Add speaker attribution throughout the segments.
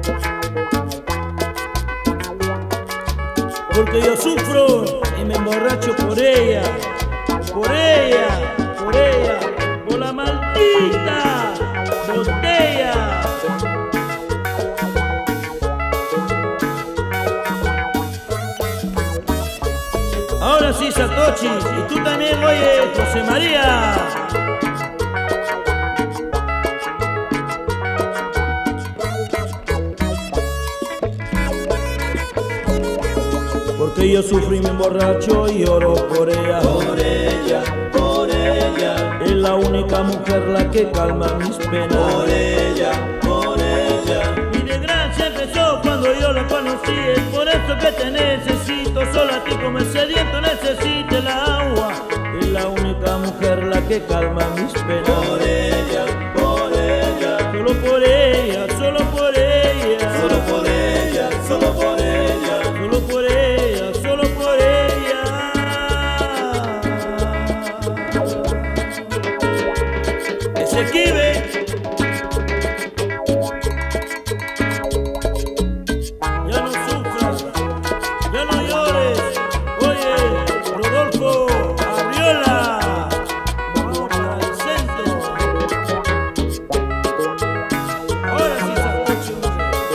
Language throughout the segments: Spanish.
Speaker 1: Porque yo sufro y me emborracho por ella, por ella, por ella, por la maldita botella. Ahora sí, Satoshi, y tú también, oye, José María. Porque yo sufro y me emborracho y lloro por ella.
Speaker 2: Por ella, por ella.
Speaker 1: Es la única mujer la que calma mis penas.
Speaker 2: Por ella, por ella.
Speaker 1: Mi desgracia empezó cuando yo la conocí. Es por eso que te necesito. Solo a ti como el sediento necesito el agua. Es la única mujer la que calma mis penas.
Speaker 2: Por ella, por ella.
Speaker 1: Solo por ella, solo por ella.
Speaker 2: Solo por ella, solo por ella.
Speaker 1: Solo por ella, solo por ella. Esequibe. Ya no sufras, ya no llores. Oye, Rodolfo Arriola, vamos para el centro. Ahora sí se escucha.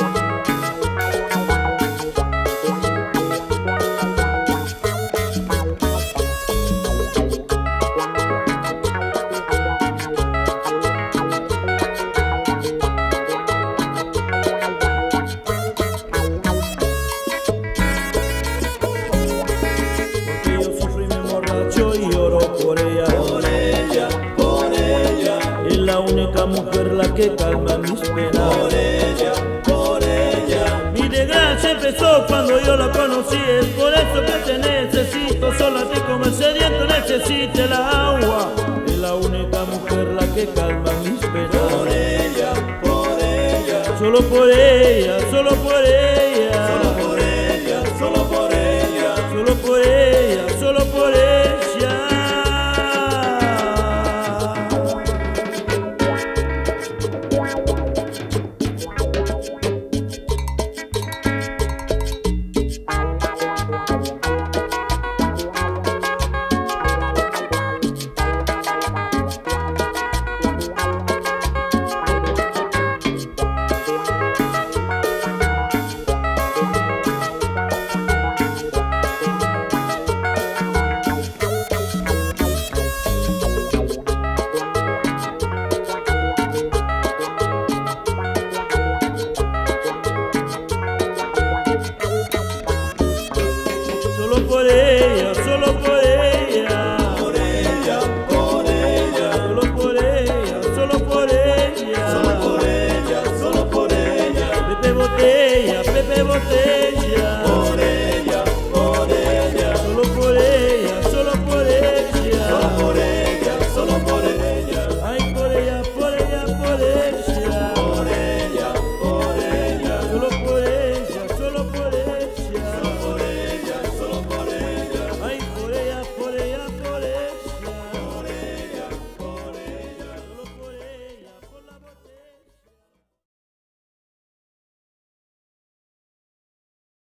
Speaker 1: Porque yo sufro y me emborracho y lloro por ella.
Speaker 2: Por ella, por ella.
Speaker 1: Es la única mujer la que calma mis penas.
Speaker 2: Por ella, por ella.
Speaker 1: Mi desgracia empezó cuando yo la conocí. Es por eso que te necesito. Solo a ti como el sediento necesita el agua. Es la única mujer la que calma mis penas.
Speaker 2: Por ella, por ella.
Speaker 1: Solo por ella, solo por ella.
Speaker 2: Solo por ella, solo por ella.
Speaker 1: Solo por ella, solo por ella. Solo por ella.